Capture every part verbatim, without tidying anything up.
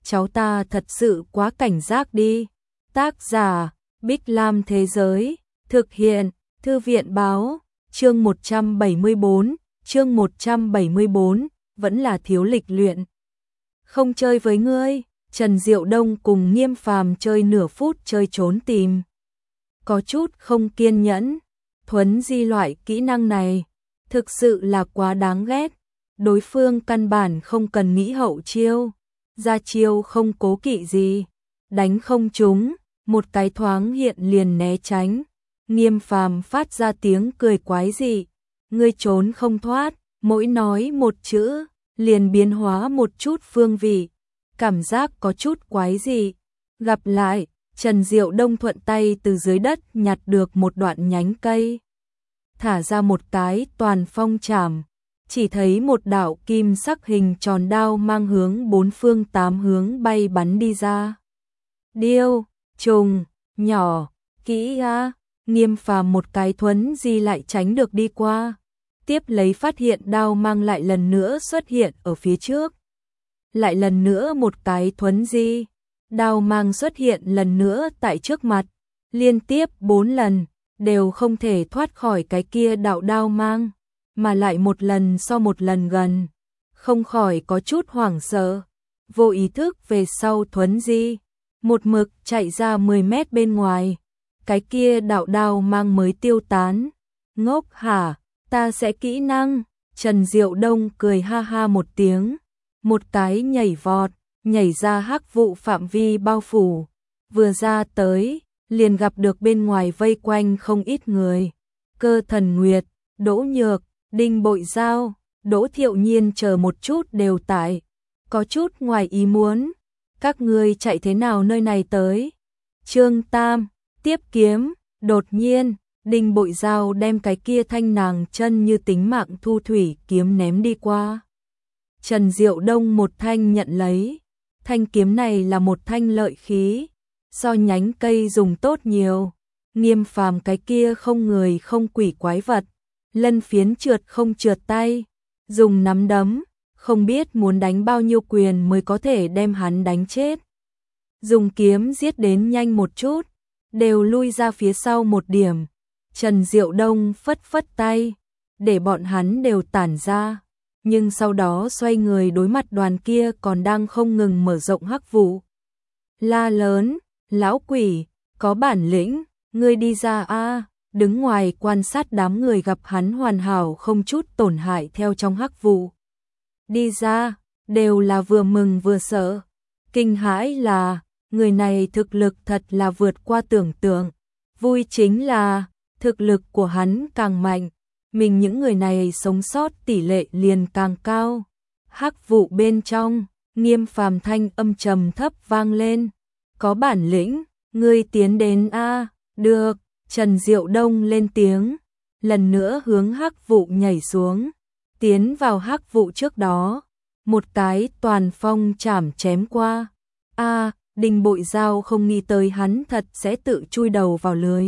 cháu ta thật sự quá cảnh giác đi. Tác giả, Bích Lam Thế Giới, thực hiện, Thư viện Báo, chương một trăm bảy mươi bốn, chương một trăm bảy mươi bốn, vẫn là thiếu lịch luyện. Không chơi với ngươi, Trần Diệu Đông cùng Nghiêm Phàm chơi nửa phút chơi trốn tìm. Có chút không kiên nhẫn, thuấn di loại kỹ năng này, thực sự là quá đáng ghét. Đối phương căn bản không cần nghĩ hậu chiêu, ra chiêu không cố kỵ gì, đánh không trúng, một cái thoáng hiện liền né tránh. Nghiêm Phàm phát ra tiếng cười quái dị, ngươi trốn không thoát, mỗi nói một chữ, liền biến hóa một chút phương vị, cảm giác có chút quái dị. Gặp lại, Trần Diệu Đông thuận tay từ dưới đất nhặt được một đoạn nhánh cây, thả ra một cái toàn phong chảm, chỉ thấy một đạo kim sắc hình tròn đao mang hướng bốn phương tám hướng bay bắn đi ra. Điêu, trùng, nhỏ, kỹ a, Nghiêm Phàm một cái thuấn di lại tránh được đi qua, tiếp lấy phát hiện đao mang lại lần nữa xuất hiện ở phía trước. Lại lần nữa một cái thuấn di, đao mang xuất hiện lần nữa tại trước mặt, liên tiếp bốn lần, đều không thể thoát khỏi cái kia đạo đao mang, mà lại một lần so một lần gần, không khỏi có chút hoảng sợ, vô ý thức về sau thuấn di, một mực chạy ra mười mét bên ngoài, cái kia đạo đao mang mới tiêu tán. Ngốc hả, ta sẽ kỹ năng, Trần Diệu Đông cười ha ha một tiếng, một cái nhảy vọt, nhảy ra hắc vụ phạm vi bao phủ, vừa ra tới, liền gặp được bên ngoài vây quanh không ít người. Cơ Thần Nguyệt, Đỗ Nhược, Đinh Bội Giao, Đỗ Thiệu Nhiên chờ một chút đều tại, có chút ngoài ý muốn. Các ngươi chạy thế nào nơi này tới? Trương Tam, tiếp kiếm, đột nhiên, Đinh Bội Giao đem cái kia thanh nàng chân như tính mạng thu thủy kiếm ném đi qua. Trần Diệu Đông một thanh nhận lấy, thanh kiếm này là một thanh lợi khí, so nhánh cây dùng tốt nhiều. Nghiêm Phàm cái kia không người không quỷ quái vật, lân phiến trượt không trượt tay, dùng nắm đấm, không biết muốn đánh bao nhiêu quyền mới có thể đem hắn đánh chết. Dùng kiếm giết đến nhanh một chút, đều lui ra phía sau một điểm. Trần Diệu Đông phất phất tay, để bọn hắn đều tản ra, nhưng sau đó xoay người đối mặt đoàn kia còn đang không ngừng mở rộng hắc vụ. La lớn, lão quỷ, có bản lĩnh, ngươi đi ra a. Đứng ngoài quan sát đám người gặp hắn hoàn hảo không chút tổn hại theo trong hắc vụ. Đi ra, đều là vừa mừng vừa sợ. Kinh hãi là, người này thực lực thật là vượt qua tưởng tượng. Vui chính là, thực lực của hắn càng mạnh, mình những người này sống sót tỷ lệ liền càng cao. Hắc vụ bên trong, Nghiêm Phàm thanh âm trầm thấp vang lên. Có bản lĩnh, ngươi tiến đến a. Được, Trần Diệu Đông lên tiếng, lần nữa hướng hắc vụ nhảy xuống, tiến vào hắc vụ trước đó, một cái toàn phong chảm chém qua. A, Đinh Bội Giao không nghĩ tới hắn thật sẽ tự chui đầu vào lưới.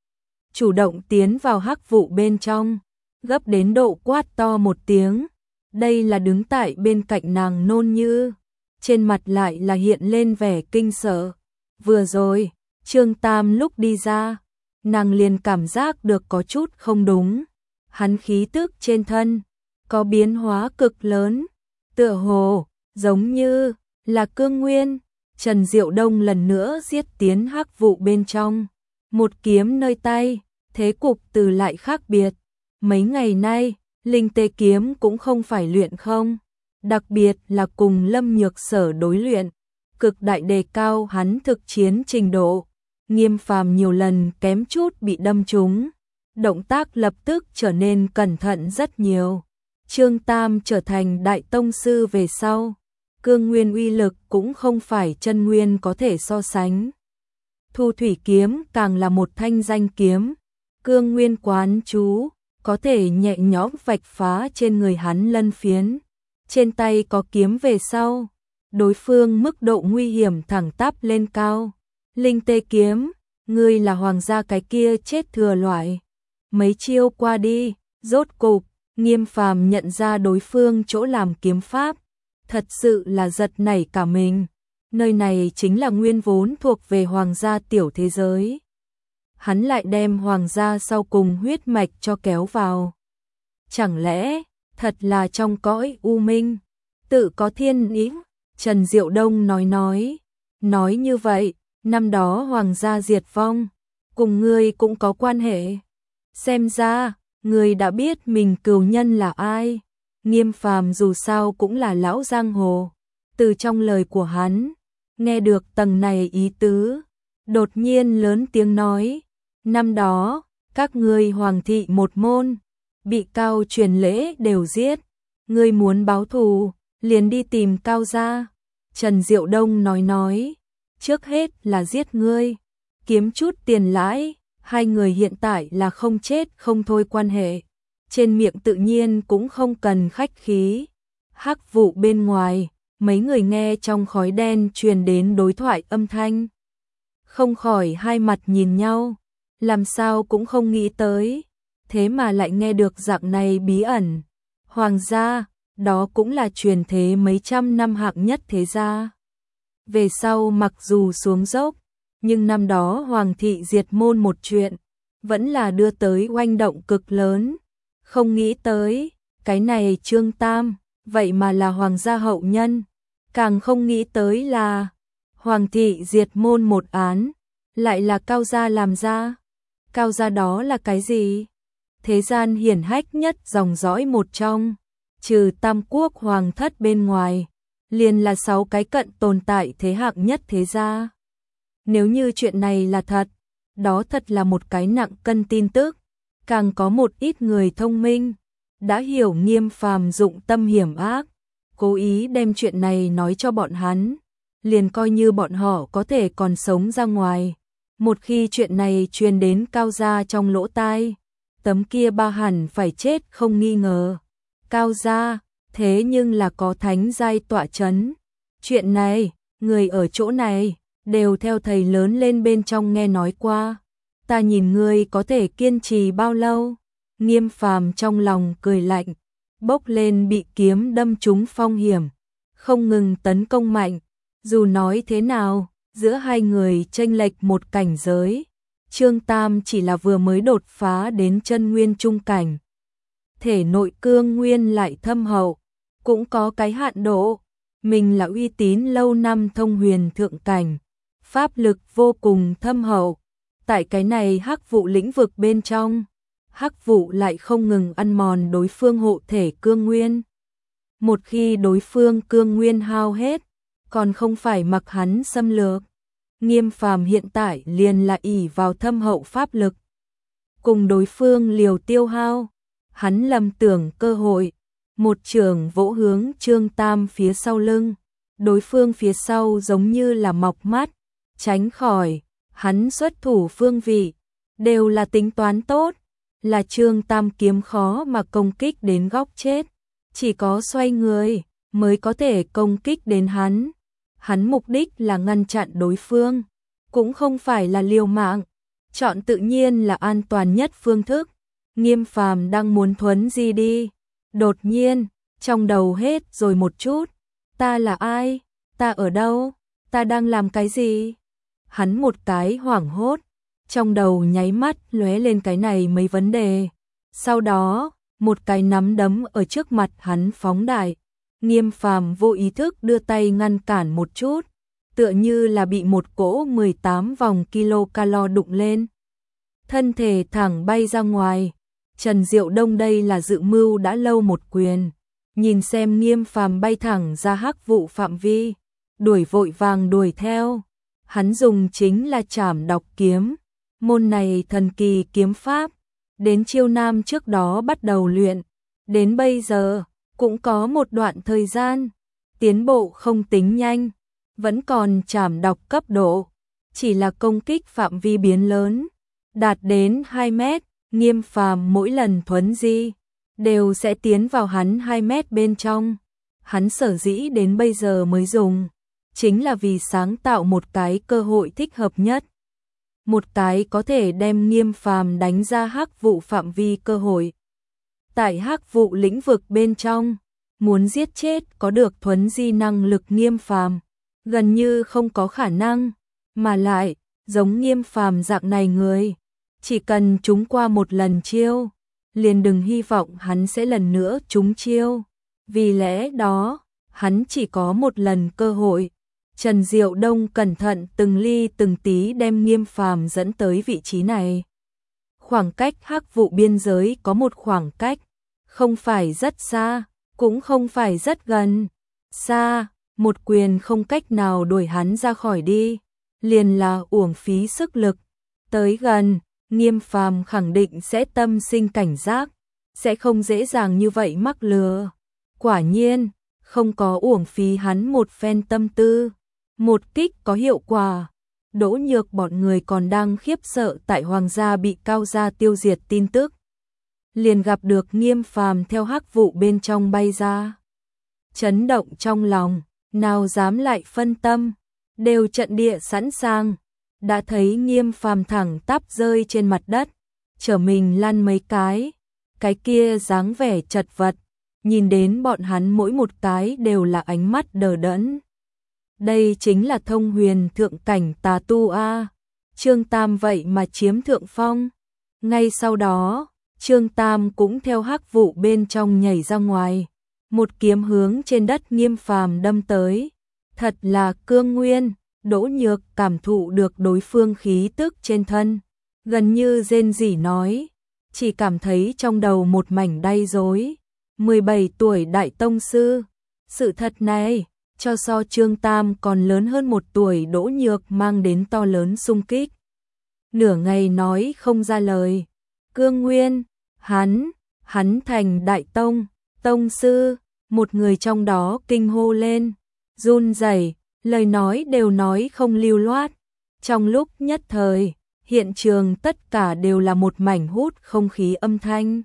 Chủ động tiến vào hắc vụ bên trong, gấp đến độ quát to một tiếng. Đây là đứng tại bên cạnh nàng Nôn Như, trên mặt lại là hiện lên vẻ kinh sợ. Vừa rồi, Trương Tam lúc đi ra, nàng liền cảm giác được có chút không đúng. Hắn khí tức trên thân có biến hóa cực lớn, tựa hồ giống như là cương nguyên. Trần Diệu Đông lần nữa giết tiến hắc vụ bên trong, một kiếm nơi tay, thế cục từ lại khác biệt. Mấy ngày nay, linh tê kiếm cũng không phải luyện không, đặc biệt là cùng Lâm Nhược Sở đối luyện, cực đại đề cao hắn thực chiến trình độ. Nghiêm Phàm nhiều lần kém chút bị đâm trúng, động tác lập tức trở nên cẩn thận rất nhiều. Trương Tam trở thành đại tông sư về sau, cương nguyên uy lực cũng không phải chân nguyên có thể so sánh. Thu thủy kiếm càng là một thanh danh kiếm, cương nguyên quán chú, có thể nhẹ nhõm vạch phá trên người hắn lân phiến. Trên tay có kiếm về sau, đối phương mức độ nguy hiểm thẳng tắp lên cao. Linh tê kiếm, ngươi là hoàng gia cái kia chết thừa loại. Mấy chiêu qua đi, rốt cục, Nghiêm Phàm nhận ra đối phương chỗ làm kiếm pháp, thật sự là giật nảy cả mình. nơi này chính là nguyên vốn thuộc về hoàng gia tiểu thế giới. Hắn lại đem hoàng gia sau cùng huyết mạch cho kéo vào. Chẳng lẽ, thật là trong cõi u minh, tự có thiên ý? Trần Diệu Đông nói nói, nói như vậy, năm đó hoàng gia diệt vong, cùng ngươi cũng có quan hệ. Xem ra, ngươi đã biết mình cừu nhân là ai. Nghiêm Phàm dù sao cũng là lão giang hồ, từ trong lời của hắn, nghe được tầng này ý tứ, đột nhiên lớn tiếng nói, năm đó, các ngươi hoàng thị một môn, bị Cao truyền lễ đều giết, ngươi muốn báo thù, liền đi tìm Cao gia. Trần Diệu Đông nói nói, trước hết là giết ngươi, kiếm chút tiền lãi, hai người hiện tại là không chết không thôi quan hệ, trên miệng tự nhiên cũng không cần khách khí. Hắc vụ bên ngoài, mấy người nghe trong khói đen truyền đến đối thoại âm thanh, không khỏi hai mặt nhìn nhau, làm sao cũng không nghĩ tới, thế mà lại nghe được dạng này bí ẩn. Hoàng gia, đó cũng là truyền thế mấy trăm năm hạng nhất thế gia. Về sau mặc dù xuống dốc, nhưng năm đó hoàng thị diệt môn một chuyện, vẫn là đưa tới oanh động cực lớn. Không nghĩ tới, cái này Trương Tam, vậy mà là hoàng gia hậu nhân. Càng không nghĩ tới là, hoàng thị diệt môn một án, lại là Cao gia làm ra. Cao gia đó là cái gì? Thế gian hiển hách nhất dòng dõi một trong, trừ Tam Quốc hoàng thất bên ngoài, liền là sáu cái cận tồn tại thế hạng nhất thế gia. Nếu như chuyện này là thật, đó thật là một cái nặng cân tin tức. Càng có một ít người thông minh, đã hiểu Nghiêm Phàm dụng tâm hiểm ác, cố ý đem chuyện này nói cho bọn hắn, liền coi như bọn họ có thể còn sống ra ngoài. Một khi chuyện này truyền đến Cao gia trong lỗ tai, tấm kia ba hẳn phải chết không nghi ngờ. Cao gia, thế nhưng là có thánh giai tọa chấn. Chuyện này, người ở chỗ này, đều theo thầy lớn lên bên trong nghe nói qua. Ta nhìn ngươi có thể kiên trì bao lâu? Nghiêm Phàm trong lòng cười lạnh, bốc lên bị kiếm đâm trúng phong hiểm, không ngừng tấn công mạnh. Dù nói thế nào, giữa hai người chênh lệch một cảnh giới. Trương Tam chỉ là vừa mới đột phá đến chân nguyên trung cảnh. Thể nội cương nguyên lại thâm hậu, cũng có cái hạn độ. Mình là uy tín lâu năm thông huyền thượng cảnh, pháp lực vô cùng thâm hậu. Tại cái này hắc vụ lĩnh vực bên trong, hắc vụ lại không ngừng ăn mòn đối phương hộ thể cương nguyên. Một khi đối phương cương nguyên hao hết, còn không phải mặc hắn xâm lược. Nghiêm Phàm hiện tại liền là ỷ vào thâm hậu pháp lực, cùng đối phương liều tiêu hao. Hắn lầm tưởng cơ hội, một trường vỗ hướng Trương Tam phía sau lưng. Đối phương phía sau giống như là mọc mắt, tránh khỏi. Hắn xuất thủ phương vị, đều là tính toán tốt, là Trương Tam kiếm khó mà công kích đến góc chết. Chỉ có xoay người, mới có thể công kích đến hắn. Hắn mục đích là ngăn chặn đối phương, cũng không phải là liều mạng. Chọn tự nhiên là an toàn nhất phương thức. Nghiêm Phàm đang muốn thuấn di đi. Đột nhiên, trong đầu hết rồi một chút. Ta là ai? Ta ở đâu? Ta đang làm cái gì? Hắn một cái hoảng hốt, trong đầu nháy mắt lóe lên cái này mấy vấn đề. Sau đó, một cái nắm đấm ở trước mặt hắn phóng đại. Nghiêm Phàm vô ý thức đưa tay ngăn cản một chút, tựa như là bị một cỗ mười tám vòng kilocalo đụng lên. Thân thể thẳng bay ra ngoài. Trần Diệu Đông đây là dự mưu đã lâu một quyền. Nhìn xem Nghiêm Phàm bay thẳng ra hắc vụ phạm vi, đuổi vội vàng đuổi theo. Hắn dùng chính là Trảm Độc kiếm, môn này thần kỳ kiếm pháp, đến chiêu nam trước đó bắt đầu luyện, đến bây giờ cũng có một đoạn thời gian, tiến bộ không tính nhanh, vẫn còn Trảm Độc cấp độ, chỉ là công kích phạm vi biến lớn, đạt đến hai mét. Nghiêm Phàm mỗi lần thuấn di đều sẽ tiến vào hắn hai mét bên trong. Hắn sở dĩ đến bây giờ mới dùng, chính là vì sáng tạo một cái cơ hội thích hợp nhất. Một cái có thể đem Nghiêm Phàm đánh ra hắc vụ phạm vi cơ hội. Tại hắc vụ lĩnh vực bên trong, muốn giết chết có được thuấn di năng lực Nghiêm Phàm, gần như không có khả năng, mà lại, giống Nghiêm Phàm dạng này người, chỉ cần trúng qua một lần chiêu, liền đừng hy vọng hắn sẽ lần nữa trúng chiêu, vì lẽ đó, hắn chỉ có một lần cơ hội. Trần Diệu Đông cẩn thận từng ly từng tí đem Nghiêm Phàm dẫn tới vị trí này. Khoảng cách hắc vụ biên giới có một khoảng cách, không phải rất xa, cũng không phải rất gần. Xa, một quyền không cách nào đuổi hắn ra khỏi đi, liền là uổng phí sức lực. Tới gần, Nghiêm Phàm khẳng định sẽ tâm sinh cảnh giác, sẽ không dễ dàng như vậy mắc lừa. Quả nhiên, không có uổng phí hắn một phen tâm tư. Một kích có hiệu quả. Đỗ Nhược bọn người còn đang khiếp sợ tại Hoàng gia bị Cao gia tiêu diệt tin tức. Liền gặp được Nghiêm Phàm theo hắc vụ bên trong bay ra. Chấn động trong lòng, nào dám lại phân tâm, đều trận địa sẵn sàng. Đã thấy Nghiêm Phàm thẳng tắp rơi trên mặt đất, trở mình lăn mấy cái, cái kia dáng vẻ chật vật, nhìn đến bọn hắn mỗi một cái đều là ánh mắt đờ đẫn. Đây chính là thông huyền thượng cảnh tà tu a. Trương Tam vậy mà chiếm thượng phong. Ngay sau đó, Trương Tam cũng theo hắc vụ bên trong nhảy ra ngoài, một kiếm hướng trên đất Nghiêm Phàm đâm tới. Thật là cương nguyên. Đỗ Nhược cảm thụ được đối phương khí tức trên thân, gần như rên rỉ nói, chỉ cảm thấy trong đầu một mảnh đay rối. mười bảy tuổi đại tông sư, sự thật này, cho so Trương Tam còn lớn hơn một tuổi Đỗ Nhược mang đến to lớn xung kích. Nửa ngày nói không ra lời, cương nguyên, hắn, hắn thành đại tông, tông sư, một người trong đó kinh hô lên, run rẩy, lời nói đều nói không lưu loát. Trong lúc nhất thời, hiện trường tất cả đều là một mảnh hút không khí âm thanh.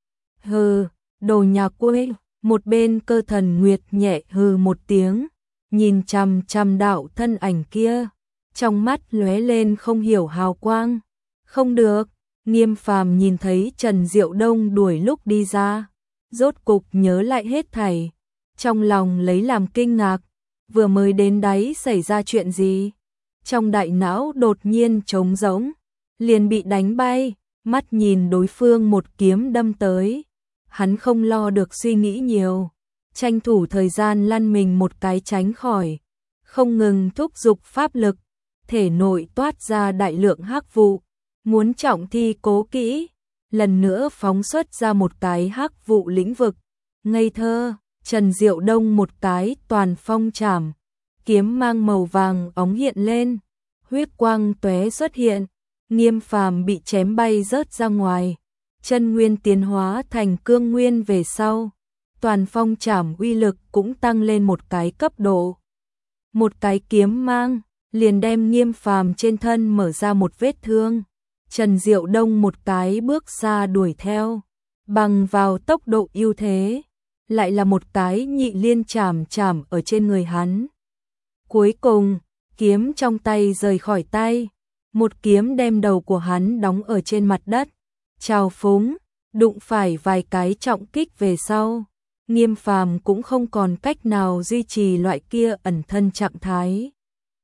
Hừ, đồ nhà quê, một bên Cơ Thần Nguyệt nhẹ hừ một tiếng, nhìn chằm chằm đạo thân ảnh kia, trong mắt lóe lên không hiểu hào quang. Không được, Nghiêm Phàm nhìn thấy Trần Diệu Đông đuổi lúc đi ra, rốt cục nhớ lại hết thảy, trong lòng lấy làm kinh ngạc. Vừa mới đến đáy xảy ra chuyện gì? Trong đại não đột nhiên trống rỗng, liền bị đánh bay, mắt nhìn đối phương một kiếm đâm tới. Hắn không lo được suy nghĩ nhiều, tranh thủ thời gian lăn mình một cái tránh khỏi, không ngừng thúc giục pháp lực, thể nội toát ra đại lượng hắc vụ, muốn trọng thi cố kỹ, lần nữa phóng xuất ra một cái hắc vụ lĩnh vực. Ngây thơ, Trần Diệu Đông một cái toàn phong trảm, kiếm mang màu vàng óng hiện lên, huyết quang tóe xuất hiện, Nghiêm Phàm bị chém bay rớt ra ngoài, chân nguyên tiến hóa thành cương nguyên về sau, toàn phong trảm uy lực cũng tăng lên một cái cấp độ. Một cái kiếm mang liền đem Nghiêm Phàm trên thân mở ra một vết thương. Trần Diệu Đông một cái bước xa đuổi theo, bằng vào tốc độ ưu thế, lại là một cái nhị liên chảm chảm ở trên người hắn. Cuối cùng, kiếm trong tay rời khỏi tay, một kiếm đem đầu của hắn đóng ở trên mặt đất, trào phúng, đụng phải vài cái trọng kích về sau. Nghiêm Phàm cũng không còn cách nào duy trì loại kia ẩn thân trạng thái.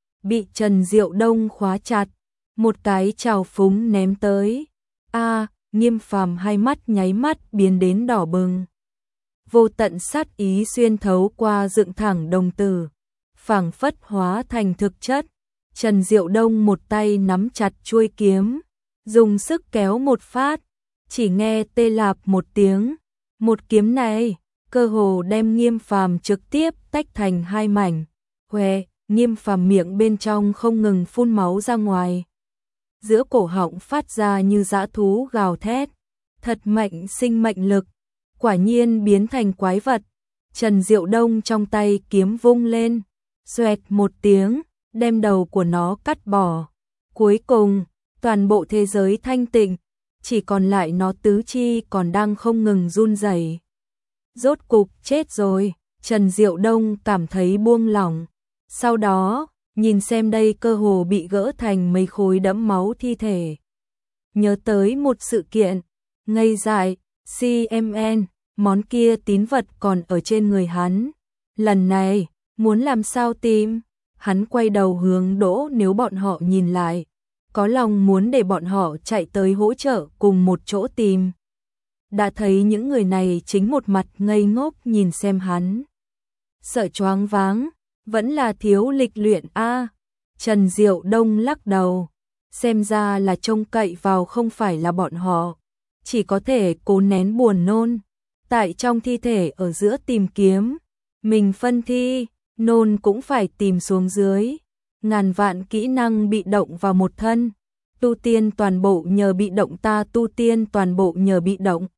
Bị Trần Diệu Đông khóa chặt, một cái trào phúng ném tới. A, Nghiêm Phàm hai mắt nháy mắt biến đến đỏ bừng. Vô tận sát ý xuyên thấu qua dựng thẳng đồng tử, phảng phất hóa thành thực chất. Trần Diệu Đông một tay nắm chặt chuôi kiếm, dùng sức kéo một phát, chỉ nghe tê lạp một tiếng. Một kiếm này, cơ hồ đem Nghiêm Phàm trực tiếp tách thành hai mảnh. Hoè, Nghiêm Phàm miệng bên trong không ngừng phun máu ra ngoài. Giữa cổ họng phát ra như dã thú gào thét. Thật mạnh sinh mệnh lực, quả nhiên biến thành quái vật. Trần Diệu Đông trong tay kiếm vung lên, xoẹt một tiếng, đem đầu của nó cắt bỏ. Cuối cùng, toàn bộ thế giới thanh tịnh, chỉ còn lại nó tứ chi còn đang không ngừng run rẩy. Rốt cục chết rồi, Trần Diệu Đông cảm thấy buông lỏng. Sau đó, nhìn xem đây cơ hồ bị gỡ thành mấy khối đẫm máu thi thể. Nhớ tới một sự kiện, ngây dại, xê em en, món kia tín vật còn ở trên người hắn. Lần này, muốn làm sao tìm? hắn quay đầu hướng Đỗ Nếu bọn họ nhìn lại, có lòng muốn để bọn họ chạy tới hỗ trợ cùng một chỗ tìm. Đã thấy những người này chính một mặt ngây ngốc nhìn xem hắn. Sợ choáng váng, vẫn là thiếu lịch luyện a. Trần Diệu Đông lắc đầu, xem ra là trông cậy vào không phải là bọn họ, chỉ có thể cố nén buồn nôn, tại trong thi thể ở giữa tìm kiếm, mình phân thi, nôn cũng phải tìm xuống dưới, ngàn vạn kỹ năng bị động vào một thân, tu tiên toàn bộ nhờ bị động ta tu tiên toàn bộ nhờ bị động.